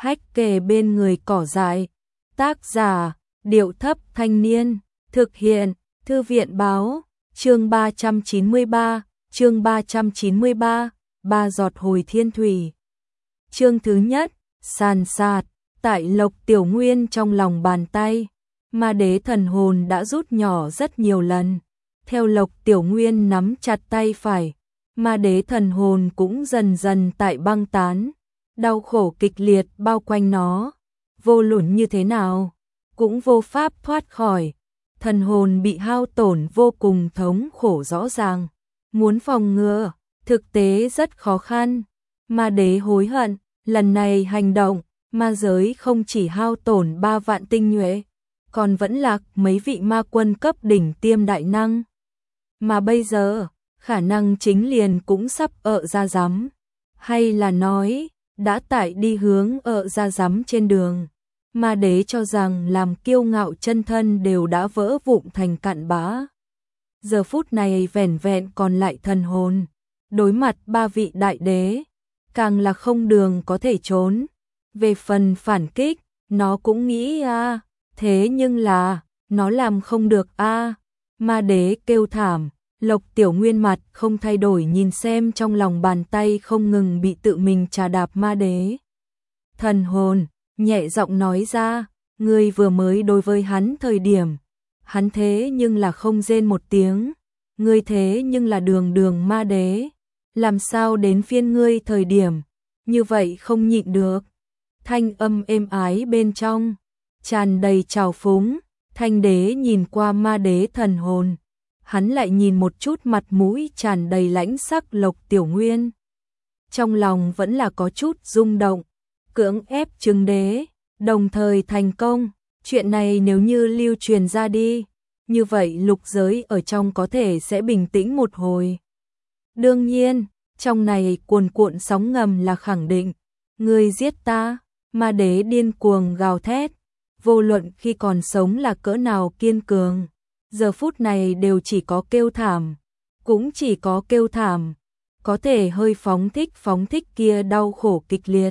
hách kề bên người cỏ dại. Tác giả, Điệu Thấp Thanh Niên, thực hiện, Thư viện Báo, chương 393, Ba giọt hồi thiên thủy. Chương thứ nhất, sàn sạt, tại Lộc Tiểu Nguyên trong lòng bàn tay, ma đế thần hồn đã rút nhỏ rất nhiều lần. Theo Lộc Tiểu Nguyên nắm chặt tay phải, ma đế thần hồn cũng dần dần tại băng tán, đau khổ kịch liệt bao quanh nó, vô luận như thế nào, cũng vô pháp thoát khỏi. Thần hồn bị hao tổn vô cùng thống khổ rõ ràng, muốn phòng ngừa, thực tế rất khó khăn. Ma đế hối hận, lần này hành động, ma giới không chỉ hao tổn 3 vạn tinh nhuệ, còn vẫn lạc mấy vị ma quân cấp đỉnh tiêm đại năng. Mà bây giờ, khả năng chính liền cũng sắp ra giám, hay là nói, đã tại đi hướng ra giám trên đường. Ma đế cho rằng làm kiêu ngạo chân thân đều đã vỡ vụn thành cặn bã. Giờ phút này vẻn vẹn còn lại thần hồn, đối mặt 3 vị đại đế, càng là không đường có thể trốn. Về phần phản kích, nó cũng nghĩ thế nhưng là, nó làm không được Ma đế kêu thảm, Lộc Tiểu Nguyên mặt không thay đổi nhìn xem trong lòng bàn tay không ngừng bị tự mình trà đạp ma đế. Thần hồn, nhẹ giọng nói ra, ngươi vừa mới đối với hắn thời điểm, hắn thế nhưng là không rên một tiếng, ngươi thế nhưng là đường ma đế, làm sao đến phiên ngươi thời điểm, như vậy không nhịn được. Thanh âm êm ái bên trong, tràn đầy trào phúng, Thanh đế nhìn qua ma đế thần hồn, hắn lại nhìn một chút mặt mũi tràn đầy lãnh sắc Lộc Tiểu Nguyên. Trong lòng vẫn là có chút rung động, cưỡng ép chứng đế, đồng thời thành công, chuyện này nếu như lưu truyền ra đi, như vậy lục giới ở trong có thể sẽ bình tĩnh một hồi. Đương nhiên, trong này cuồn cuộn sóng ngầm là khẳng định, ngươi giết ta, ma đế điên cuồng gào thét, vô luận khi còn sống là cỡ nào kiên cường, giờ phút này đều chỉ có kêu thảm, cũng chỉ có kêu thảm, có thể hơi phóng thích kia đau khổ kịch liệt.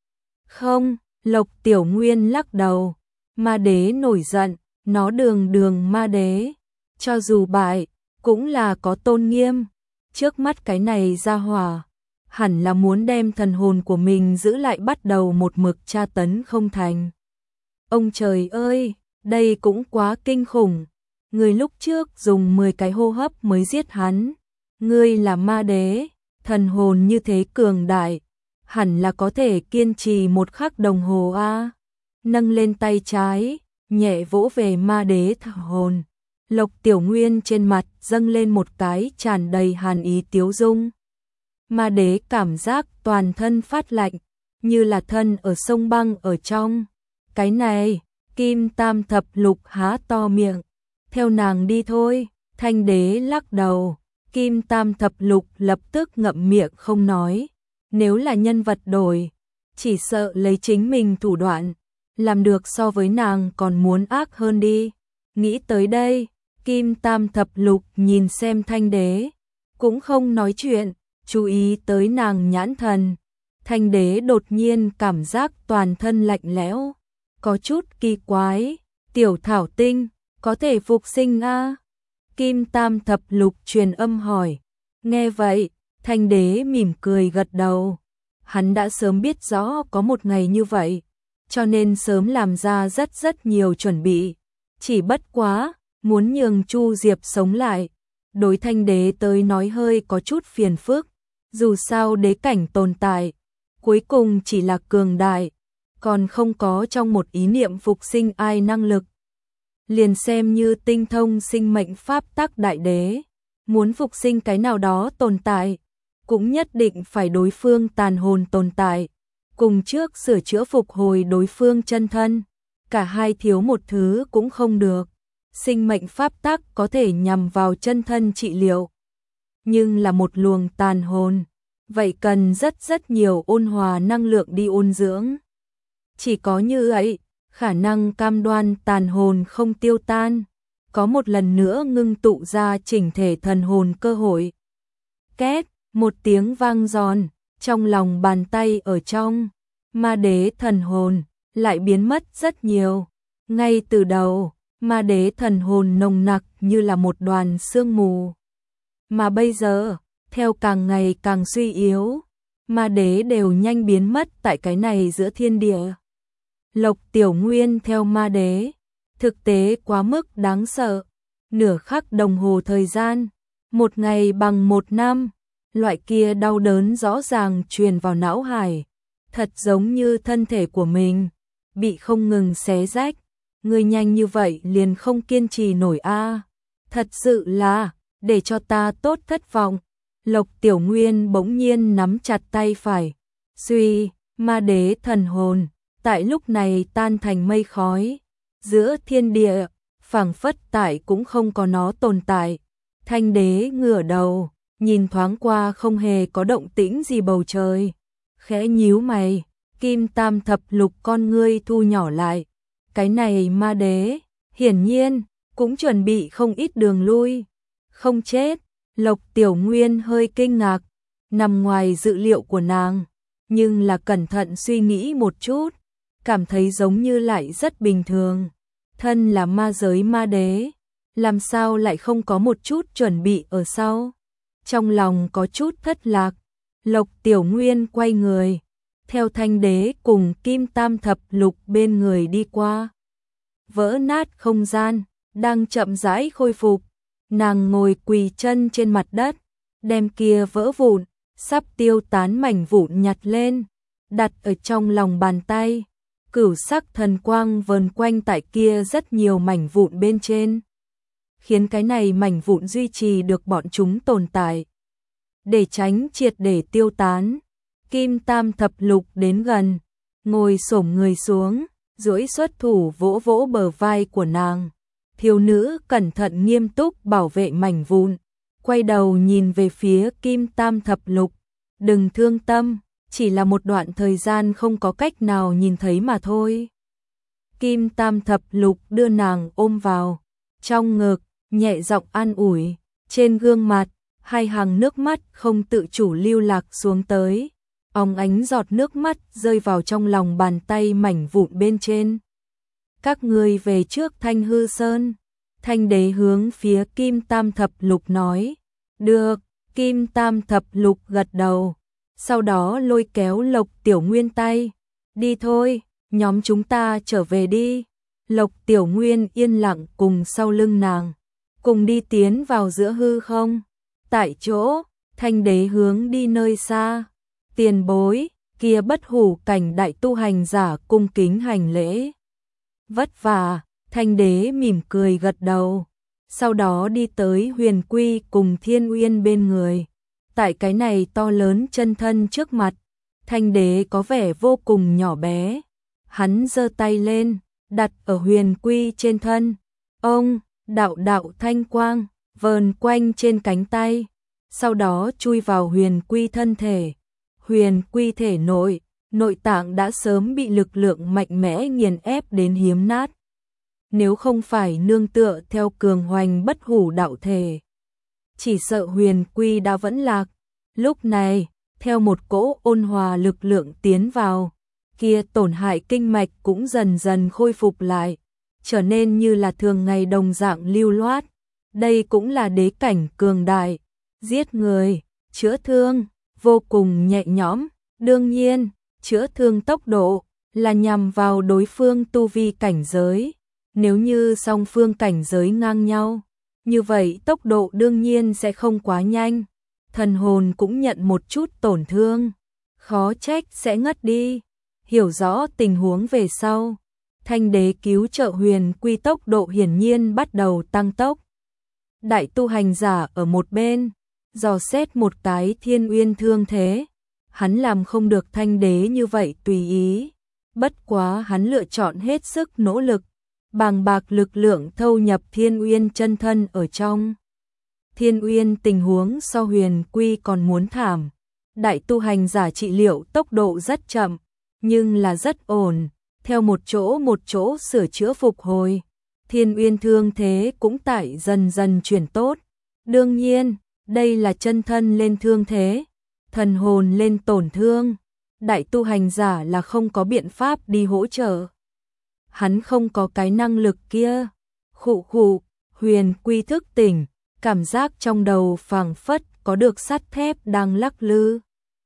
Không, Lộc Tiểu Nguyên lắc đầu, ma đế nổi giận, nó đường ma đế, cho dù bại, cũng là có tôn nghiêm, trước mắt cái này ra hỏa, hẳn là muốn đem thần hồn của mình giữ lại bắt đầu một mực tra tấn không thành. Ông trời ơi, đây cũng quá kinh khủng, người lúc trước dùng 10 cái hô hấp mới giết hắn, ngươi là ma đế, thần hồn như thế cường đại, hẳn là có thể kiên trì 1 khắc đồng hồ Nâng lên tay trái, nhẹ vỗ về ma đế thần hồn, Lộc Tiểu Nguyên trên mặt dâng lên một cái tràn đầy hàn ý tiếu dung. Ma đế cảm giác toàn thân phát lạnh, như là thân ở sông băng ở trong. Cái này, Kim Tam Thập Lục há to miệng, theo nàng đi thôi. Thanh đế lắc đầu, Kim Tam Thập Lục lập tức ngậm miệng không nói. Nếu là nhân vật đổi, chỉ sợ lấy chính mình thủ đoạn, làm được so với nàng còn muốn ác hơn đi. Nghĩ tới đây, Kim Tam Thập Lục nhìn xem Thanh đế, cũng không nói chuyện, chú ý tới nàng nhãn thần. Thanh đế đột nhiên cảm giác toàn thân lạnh lẽo, có chút kỳ quái, tiểu thảo tinh, có thể phục sinh Kim Tam Thập Lục truyền âm hỏi. Nghe vậy, Thanh đế mỉm cười gật đầu. Hắn đã sớm biết rõ có một ngày như vậy, cho nên sớm làm ra rất nhiều chuẩn bị. Chỉ bất quá, muốn nhường Chu Diệp sống lại, đối Thanh đế tới nói hơi có chút phiền phức. Dù sao đế cảnh tồn tại, cuối cùng chỉ là cường đại, còn không có trong một ý niệm phục sinh ai năng lực. Liền xem như tinh thông sinh mệnh pháp tắc đại đế, muốn phục sinh cái nào đó tồn tại, cũng nhất định phải đối phương tàn hồn tồn tại, cùng trước sửa chữa phục hồi đối phương chân thân, cả hai thiếu một thứ cũng không được. Sinh mệnh pháp tắc có thể nhằm vào chân thân trị liệu, nhưng là một luồng tàn hồn, vậy cần rất nhiều ôn hòa năng lượng đi ôn dưỡng. Chỉ có như vậy, khả năng cam đoan tàn hồn không tiêu tan, có một lần nữa ngưng tụ ra chỉnh thể thần hồn cơ hội. Két, một tiếng vang giòn, trong lòng bàn tay ở trong, ma đế thần hồn lại biến mất rất nhiều. Ngay từ đầu, ma đế thần hồn nồng nặc như là một đoàn sương mù. Mà bây giờ, theo càng ngày càng suy yếu, ma đế đều nhanh biến mất tại cái này giữa thiên địa. Lộc Tiểu Nguyên theo ma đế, thực tế quá mức đáng sợ. Nửa khắc đồng hồ thời gian, một ngày bằng một năm, loại kia đau đớn rõ ràng truyền vào não hải, thật giống như thân thể của mình bị không ngừng xé rách. Người nhanh như vậy liền không kiên trì nổi a. Thật sự là để cho ta tốt thất vọng. Lộc Tiểu Nguyên bỗng nhiên nắm chặt tay phải. Suy, ma đế thần hồn tại lúc này tan thành mây khói. Giữa thiên địa, phảng phất tại cũng không có nó tồn tại. Thanh đế ngửa đầu, nhìn thoáng qua không hề có động tĩnh gì bầu trời. Khẽ nhíu mày, kim tam thập lục con ngươi thu nhỏ lại. Cái này ma đế, hiển nhiên, cũng chuẩn bị không ít đường lui. Không chết, Lộc Tiểu Nguyên hơi kinh ngạc, nằm ngoài dự liệu của nàng. Nhưng là cẩn thận suy nghĩ một chút, cảm thấy giống như lại rất bình thường. Thân là ma giới ma đế, làm sao lại không có một chút chuẩn bị ở sau. Trong lòng có chút thất lạc, Lộc Tiểu Nguyên quay người, theo thanh đế cùng kim tam thập lục bên người đi qua. Vỡ nát không gian, đang chậm rãi khôi phục. Nàng ngồi quỳ chân trên mặt đất, đem kia vỡ vụn, sắp tiêu tán mảnh vụn nhặt lên, đặt ở trong lòng bàn tay. Cửu sắc thần quang vờn quanh tại kia rất nhiều mảnh vụn bên trên, khiến cái này mảnh vụn duy trì được bọn chúng tồn tại. Để tránh triệt để tiêu tán, kim tam thập lục đến gần, ngồi xổm người xuống, duỗi xuất thủ vỗ vỗ bờ vai của nàng. Thiếu nữ cẩn thận nghiêm túc bảo vệ mảnh vụn, quay đầu nhìn về phía kim tam thập lục. Đừng thương tâm, chỉ là một đoạn thời gian không có cách nào nhìn thấy mà thôi. Kim tam thập lục đưa nàng ôm vào trong ngực, nhẹ giọng an ủi. Trên gương mặt, hai hàng nước mắt không tự chủ lưu lạc xuống tới. Óng ánh giọt nước mắt rơi vào trong lòng bàn tay mảnh vụn bên trên. Các ngươi về trước Thanh Hư Sơn. Thanh đế hướng phía kim tam thập lục nói. Được, kim tam thập lục gật đầu. Sau đó lôi kéo Lộc Tiểu Nguyên tay. Đi thôi, nhóm chúng ta trở về đi. Lộc Tiểu Nguyên yên lặng cùng sau lưng nàng, cùng đi tiến vào giữa hư không. Tại chỗ, thanh đế hướng đi nơi xa. Tiền bối, kia bất hủ cảnh đại tu hành giả cung kính hành lễ. Vất vả, thanh đế mỉm cười gật đầu. Sau đó đi tới Huyền Quy cùng Thiên Uyên bên người. Tại cái này to lớn chân thân trước mặt, thanh đế có vẻ vô cùng nhỏ bé. Hắn giơ tay lên, đặt ở Huyền Quy trên thân. Ông, đạo đạo thanh quang, vờn quanh trên cánh tay. Sau đó chui vào Huyền Quy thân thể. Huyền Quy thể nội tạng đã sớm bị lực lượng mạnh mẽ nghiền ép đến hiếm nát. Nếu không phải nương tựa theo cường hoành bất hủ đạo thể, chỉ sợ Huyền Quy đã vẫn lạc. Lúc này, theo một cỗ ôn hòa lực lượng tiến vào, kia tổn hại kinh mạch cũng dần dần khôi phục lại, trở nên như là thường ngày đồng dạng lưu loát. Đây cũng là đế cảnh cường đại, giết người, chữa thương, vô cùng nhẹ nhõm. Đương nhiên, chữa thương tốc độ là nhằm vào đối phương tu vi cảnh giới. Nếu như song phương cảnh giới ngang nhau, như vậy tốc độ đương nhiên sẽ không quá nhanh. Thần hồn cũng nhận một chút tổn thương, khó trách sẽ ngất đi. Hiểu rõ tình huống về sau, thanh đế cứu trợ Huyền Quy tốc độ hiển nhiên bắt đầu tăng tốc. Đại tu hành giả ở một bên, dò xét một cái Thiên Uyên thương thế. Hắn làm không được thanh đế như vậy tùy ý. Bất quá hắn lựa chọn hết sức nỗ lực, bàng bạc lực lượng thâu nhập Thiên Uyên chân thân ở trong. Thiên Uyên tình huống so Huyền Quy còn muốn thảm. Đại tu hành giả trị liệu tốc độ rất chậm, nhưng là rất ổn, theo một chỗ sửa chữa phục hồi. Thiên Uyên thương thế cũng tại dần dần chuyển tốt. Đương nhiên, đây là chân thân lên thương thế, thần hồn lên tổn thương. đại tu hành giả là không có biện pháp đi hỗ trợ. Hắn không có cái năng lực kia. Khụ khụ, Huyền Quy thức tỉnh, cảm giác trong đầu phảng phất có được sắt thép đang lắc lư.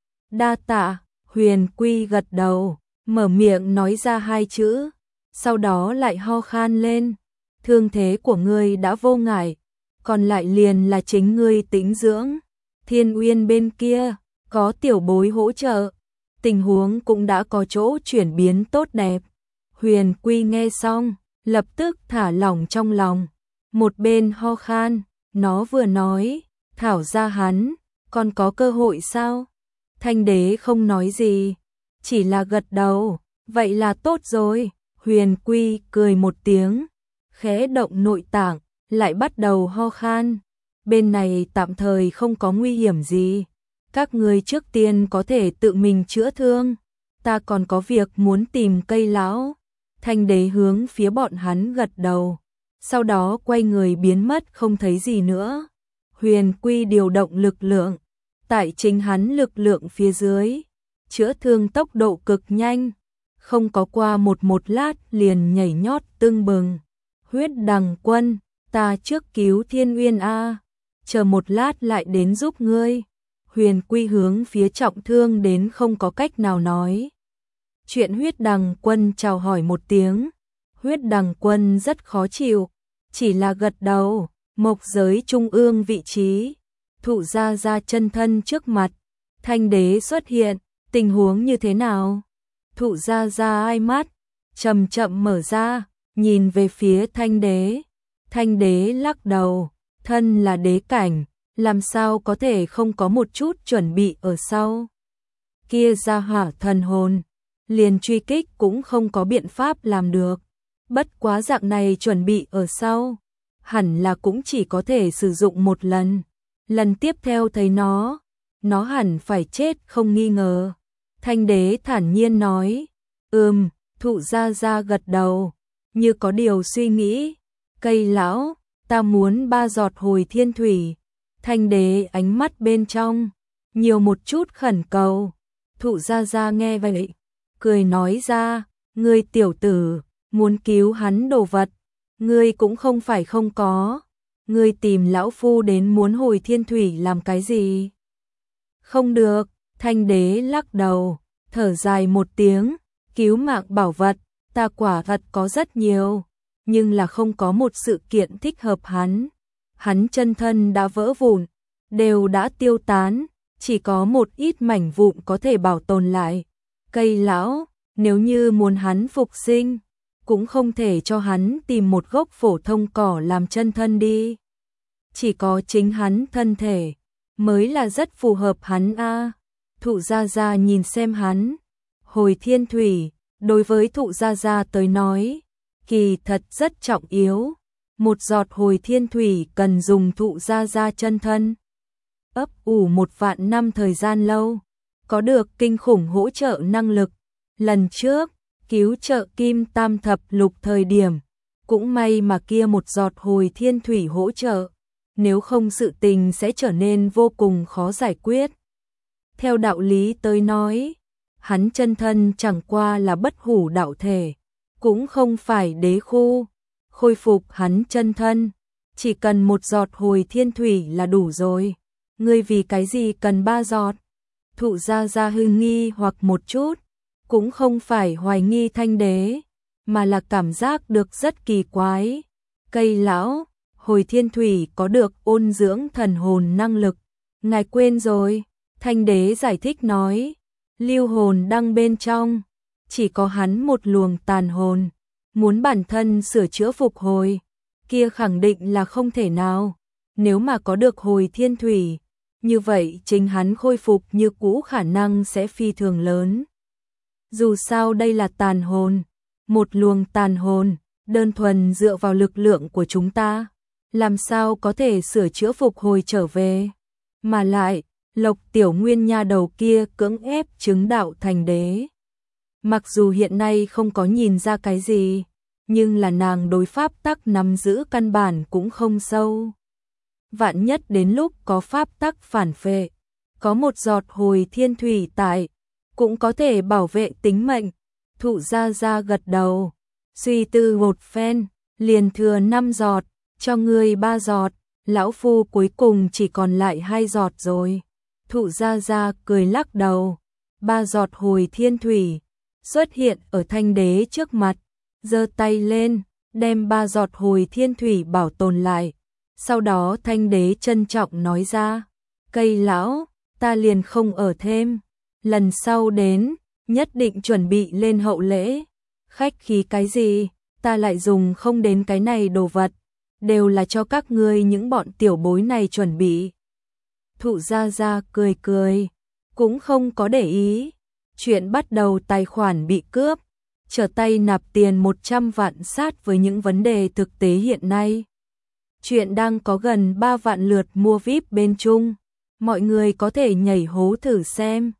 Đa tạ, Huyền Quy gật đầu, mở miệng nói ra hai chữ, sau đó lại ho khan lên. Thương thế của ngươi đã vô ngại, còn lại liền là chính ngươi tĩnh dưỡng. Thiên Uyên bên kia, có tiểu bối hỗ trợ, tình huống cũng đã có chỗ chuyển biến tốt đẹp. Huyền Quy nghe xong, lập tức thả lỏng trong lòng. Một bên ho khan, nó vừa nói, thảo ra hắn, còn có cơ hội sao? Thanh đế không nói gì, chỉ là gật đầu, vậy là tốt rồi. Huyền Quy cười một tiếng, khẽ động nội tạng, lại bắt đầu ho khan. Bên này tạm thời không có nguy hiểm gì, các ngươi trước tiên có thể tự mình chữa thương, ta còn có việc muốn tìm cây lão. Thanh đế hướng phía bọn hắn gật đầu, sau đó quay người biến mất không thấy gì nữa. Huyền Quy điều động lực lượng, tại chính hắn lực lượng phía dưới, chữa thương tốc độ cực nhanh, không có qua một lát liền nhảy nhót tưng bừng. Huyết Đằng Quân, ta trước cứu Thiên Uyên a, chờ một lát lại đến giúp ngươi. Huyền Quy hướng phía trọng thương đến không có cách nào nói chuyện Huyết Đằng Quân chào hỏi một tiếng. Huyết Đằng Quân rất khó chịu, chỉ là gật đầu. Mộc giới trung ương vị trí, Thụ Gia Gia chân thân trước mặt, Thanh đế xuất hiện, tình huống như thế nào? Thụ Gia Gia hai mắt chậm chậm mở ra, nhìn về phía Thanh đế. Thanh đế lắc đầu, thân là đế cảnh, làm sao có thể không có một chút chuẩn bị ở sau. Kia ra hỏa thần hồn, liền truy kích cũng không có biện pháp làm được. Bất quá dạng này chuẩn bị ở sau, hẳn là cũng chỉ có thể sử dụng một lần. Lần tiếp theo thấy nó hẳn phải chết không nghi ngờ. Thanh đế thản nhiên nói, Thụ Gia Gia gật đầu, như có điều suy nghĩ. Cây lão, ta muốn 3 giọt hồi thiên thủy. Thanh đế ánh mắt bên trong nhiều một chút khẩn cầu. Thụ Gia Gia nghe vậy, cười nói ra, ngươi tiểu tử, muốn cứu hắn đồ vật, ngươi cũng không phải không có. Ngươi tìm lão phu đến muốn hồi thiên thủy làm cái gì? Không được, Thanh đế lắc đầu, thở dài một tiếng, cứu mạng bảo vật, ta quả thật có rất nhiều, nhưng là không có một sự kiện thích hợp hắn. Hắn chân thân đã vỡ vụn, đều đã tiêu tán, chỉ có một ít mảnh vụn có thể bảo tồn lại. Cây lão, nếu như muốn hắn phục sinh, cũng không thể cho hắn tìm một gốc phổ thông cỏ làm chân thân đi. Chỉ có chính hắn thân thể mới là rất phù hợp hắn a. Thụ Gia Gia nhìn xem hắn, hồi thiên thủy, đối với Thụ Gia Gia tới nói, kỳ thật rất trọng yếu. Một giọt hồi thiên thủy cần dùng Thụ Gia Gia chân thân ấp ủ 1 vạn năm thời gian lâu, có được kinh khủng hỗ trợ năng lực. Lần trước cứu trợ Kim Tam Thập Lục thời điểm, cũng may mà kia một giọt hồi thiên thủy hỗ trợ, nếu không sự tình sẽ trở nên vô cùng khó giải quyết. Theo đạo lý tới nói, hắn chân thân chẳng qua là bất hủ đạo thể, cũng không phải đế khu. Khôi phục hắn chân thân, chỉ cần 1 giọt hồi thiên thủy là đủ rồi. Ngươi vì cái gì cần 3 giọt? Thụ Gia Gia hư nghi hoặc một chút, cũng không phải hoài nghi Thanh đế, mà là cảm giác được rất kỳ quái. Cây lão, hồi thiên thủy có được ôn dưỡng thần hồn năng lực. Ngài quên rồi, Thanh đế giải thích nói, lưu hồn đăng bên trong, chỉ có hắn một luồng tàn hồn, muốn bản thân sửa chữa phục hồi, kia khẳng định là không thể nào. Nếu mà có được hồi thiên thủy, như vậy chính hắn khôi phục như cũ khả năng sẽ phi thường lớn. Dù sao đây là tàn hồn, một luồng tàn hồn, đơn thuần dựa vào lực lượng của chúng ta, làm sao có thể sửa chữa phục hồi trở về. Mà lại, Lộc Tiểu Nguyên nha đầu kia cưỡng ép chứng đạo thành đế. Mặc dù hiện nay không có nhìn ra cái gì, nhưng là nàng đối pháp tắc nắm giữ căn bản cũng không sâu. Vạn nhất đến lúc có pháp tắc phản phệ, có một giọt hồi thiên thủy tại, cũng có thể bảo vệ tính mệnh. Thụ Gia Gia gật đầu, suy tư một phen, liền thừa 5 giọt, cho ngươi 3 giọt, lão phu cuối cùng chỉ còn lại 2 giọt rồi. Thụ Gia Gia cười lắc đầu, 3 giọt hồi thiên thủy xuất hiện ở Thanh Đế trước mặt, giơ tay lên, đem 3 giọt hồi thiên thủy bảo tồn lại. Sau đó Thanh Đế trân trọng nói ra, cây lão, ta liền không ở thêm, lần sau đến, nhất định chuẩn bị lên hậu lễ. Khách khí cái gì, ta lại dùng không đến cái này đồ vật, đều là cho các ngươi những bọn tiểu bối này chuẩn bị. Thụ Gia Gia cười cười, cũng không có để ý. Chuyện bắt đầu tài khoản bị cướp, trở tay nạp tiền 100 vạn sát với những vấn đề thực tế hiện nay. Chuyện đang có gần 3 vạn lượt mua VIP bên Trung, mọi người có thể nhảy hố thử xem.